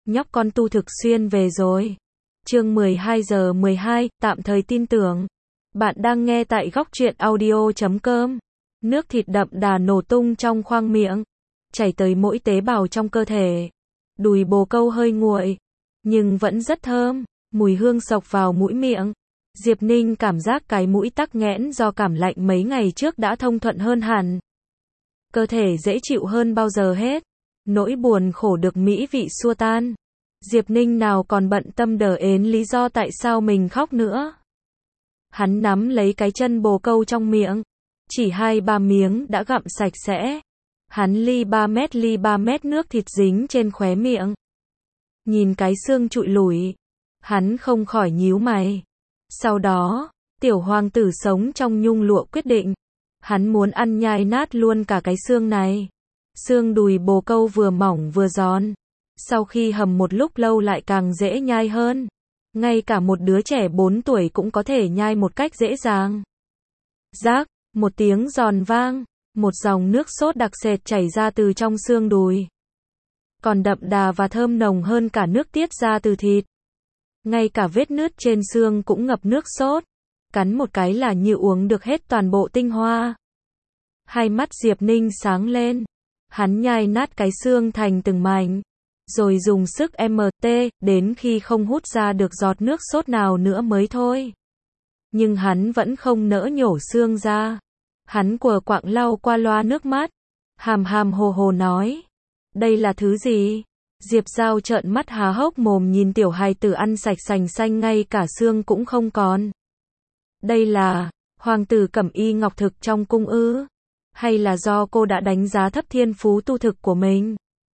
nhóc con Tu thực xuyên về rồi. Chương 12 giờ 12, tạm thời tin tưởng. Bạn đang nghe tại góc truyện audio.com. Nước thịt đậm đà nổ tung trong khoang miệng, chảy tới mỗi tế bào trong cơ thể. Đùi bồ câu hơi nguội, nhưng vẫn rất thơm, mùi hương xộc vào mũi miệng. Diệp Ninh cảm giác cái mũi tắc nghẽn do cảm lạnh mấy ngày trước đã thông thuận hơn hẳn. Cơ thể dễ chịu hơn bao giờ hết. Nỗi buồn khổ được mỹ vị xua tan. Diệp Ninh nào còn bận tâm đờ ến lý do tại sao mình khóc nữa. Hắn nắm lấy cái chân bồ câu trong miệng. Chỉ 2-3 miếng đã gặm sạch sẽ. Hắn ly 3 mét nước thịt dính trên khóe miệng. Nhìn cái xương trụi lủi, hắn không khỏi nhíu mày. Sau đó, tiểu hoàng tử sống trong nhung lụa quyết định. Hắn muốn ăn nhai nát luôn cả cái xương này. Xương đùi bồ câu vừa mỏng vừa giòn. Sau khi hầm một lúc lâu lại càng dễ nhai hơn. Ngay cả một đứa trẻ 4 tuổi cũng có thể nhai một cách dễ dàng. Rác, một tiếng giòn vang, một dòng nước sốt đặc sệt chảy ra từ trong xương đùi. Còn đậm đà và thơm nồng hơn cả nước tiết ra từ thịt. Ngay cả vết nứt trên xương cũng ngập nước sốt. Cắn một cái là như uống được hết toàn bộ tinh hoa. Hai mắt Diệp Ninh sáng lên. Hắn nhai nát cái xương thành từng mảnh. Rồi dùng sức MT, đến khi không hút ra được giọt nước sốt nào nữa mới thôi. Nhưng hắn vẫn không nỡ nhổ xương ra. Hắn quờ quạng lau qua loa nước mắt. Hàm hàm hồ hồ nói. Đây là thứ gì? Diệp Giao trợn mắt há hốc mồm nhìn tiểu hài tử ăn sạch sành xanh ngay cả xương cũng không còn. Đây là hoàng tử cẩm y ngọc thực trong cung ư? Hay là do cô đã đánh giá thấp thiên phú tu thực của mình?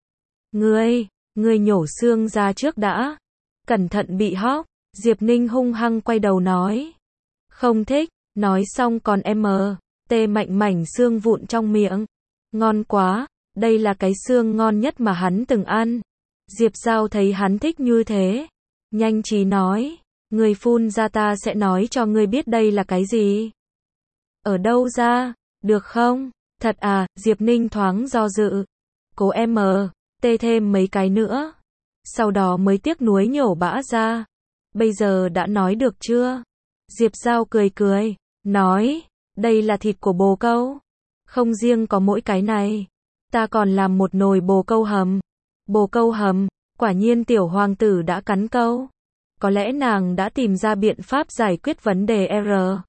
Ngươi nhổ xương ra trước đã. Cẩn thận bị hóc. Diệp Ninh hung hăng quay đầu nói. Không thích. Nói xong còn tê mạnh mảnh xương vụn trong miệng. Ngon quá. Đây là cái xương ngon nhất mà hắn từng ăn. Diệp Giao thấy hắn thích như thế, nhanh trí nói. Ngươi phun ra ta sẽ nói cho ngươi biết đây là cái gì. Ở đâu ra? Được không? Thật à? Diệp Ninh thoáng do dự. Cố tê thêm mấy cái nữa. Sau đó mới tiếc nuối nhổ bã ra. Bây giờ đã nói được chưa? Diệp Giao cười, nói. Đây là thịt của bồ câu. Không riêng có mỗi cái này. Ta còn làm một nồi bồ câu hầm. Bồ câu hầm, quả nhiên tiểu hoàng tử đã cắn câu. Có lẽ nàng đã tìm ra biện pháp giải quyết vấn đề R.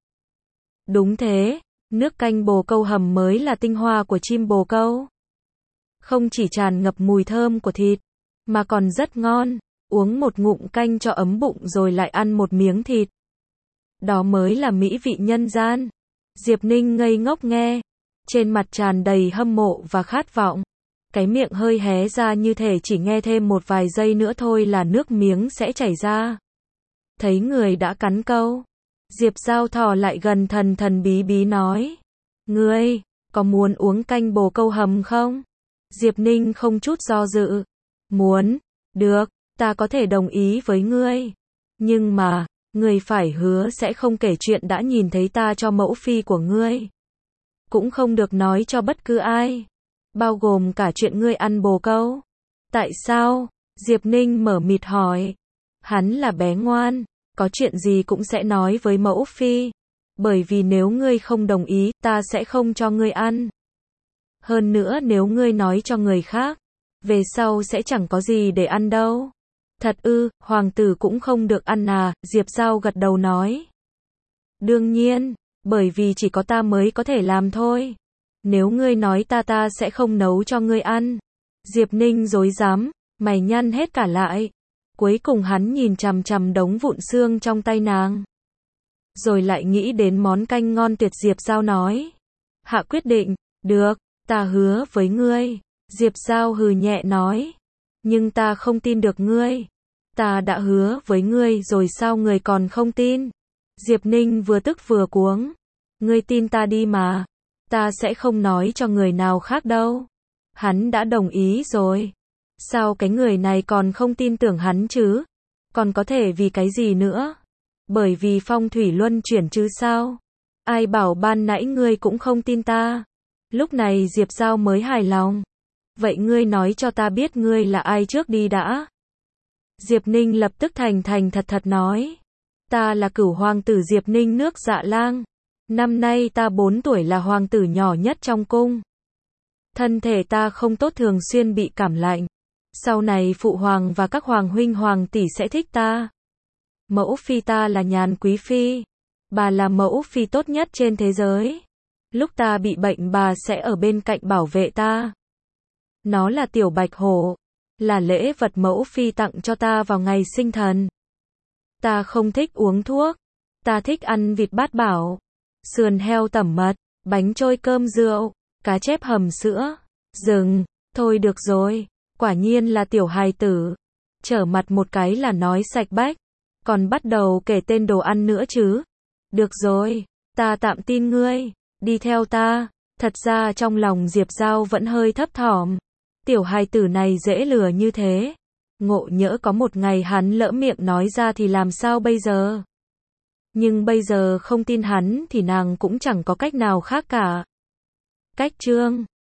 Đúng thế, nước canh bồ câu hầm mới là tinh hoa của chim bồ câu. Không chỉ tràn ngập mùi thơm của thịt, mà còn rất ngon. Uống một ngụm canh cho ấm bụng rồi lại ăn một miếng thịt. Đó mới là mỹ vị nhân gian. Diệp Ninh ngây ngốc nghe, trên mặt tràn đầy hâm mộ và khát vọng. Cái miệng hơi hé ra như thể chỉ nghe thêm một vài giây nữa thôi là nước miếng sẽ chảy ra. Thấy người đã cắn câu, Diệp Giao thò lại gần thần bí bí nói. Ngươi, có muốn uống canh bồ câu hầm không? Diệp Ninh không chút do dự. Muốn, được, ta có thể đồng ý với ngươi. Nhưng mà, ngươi phải hứa sẽ không kể chuyện đã nhìn thấy ta cho mẫu phi của ngươi. Cũng không được nói cho bất cứ ai. Bao gồm cả chuyện ngươi ăn bồ câu. Tại sao? Diệp Ninh mở mịt hỏi. Hắn là bé ngoan, có chuyện gì cũng sẽ nói với mẫu phi. Bởi vì nếu ngươi không đồng ý, ta sẽ không cho ngươi ăn. Hơn nữa nếu ngươi nói cho người khác, về sau sẽ chẳng có gì để ăn đâu. Thật ư? Hoàng tử cũng không được ăn à? Diệp Giao gật đầu nói. Đương nhiên, bởi vì chỉ có ta mới có thể làm thôi. Nếu ngươi nói ta sẽ không nấu cho ngươi ăn. Diệp Ninh rối rắm, mày nhăn hết cả lại. Cuối cùng hắn nhìn chằm chằm đống vụn xương trong tay nàng. Rồi lại nghĩ đến món canh ngon tuyệt. Diệp Giao nói. Hạ quyết định, được, ta hứa với ngươi. Diệp Giao hừ nhẹ nói. Nhưng ta không tin được ngươi. Ta đã hứa với ngươi rồi sao ngươi còn không tin? Diệp Ninh vừa tức vừa cuống. Ngươi tin ta đi mà. Ta sẽ không nói cho người nào khác đâu. Hắn đã đồng ý rồi. Sao cái người này còn không tin tưởng hắn chứ? Còn có thể vì cái gì nữa? Bởi vì phong thủy luân chuyển chứ sao? Ai bảo ban nãy ngươi cũng không tin ta? Lúc này Diệp Giao mới hài lòng. Vậy ngươi nói cho ta biết ngươi là ai trước đi đã. Diệp Ninh lập tức thành thành thật thật nói. Ta là Cửu hoàng tử Diệp Ninh nước Dạ Lang. Năm nay ta 4 tuổi, là hoàng tử nhỏ nhất trong cung. Thân thể ta không tốt, thường xuyên bị cảm lạnh. Sau này phụ hoàng và các hoàng huynh hoàng tỷ sẽ thích ta. Mẫu phi ta là Nhàn quý phi. Bà là mẫu phi tốt nhất trên thế giới. Lúc ta bị bệnh bà sẽ ở bên cạnh bảo vệ ta. Nó là tiểu bạch hổ, là lễ vật mẫu phi tặng cho ta vào ngày sinh thần. Ta không thích uống thuốc, ta thích ăn vịt bát bảo, sườn heo tẩm mật, bánh trôi cơm rượu, cá chép hầm sữa. Dừng, thôi được rồi, quả nhiên là tiểu hài tử. Trở mặt một cái là nói sạch bách, còn bắt đầu kể tên đồ ăn nữa chứ. Được rồi, ta tạm tin ngươi, đi theo ta. Thật ra trong lòng Diệp Giao vẫn hơi thấp thỏm. Tiểu hài tử này dễ lừa như thế. Ngộ nhỡ có một ngày hắn lỡ miệng nói ra thì làm sao bây giờ? Nhưng bây giờ không tin hắn thì nàng cũng chẳng có cách nào khác cả. Cách chương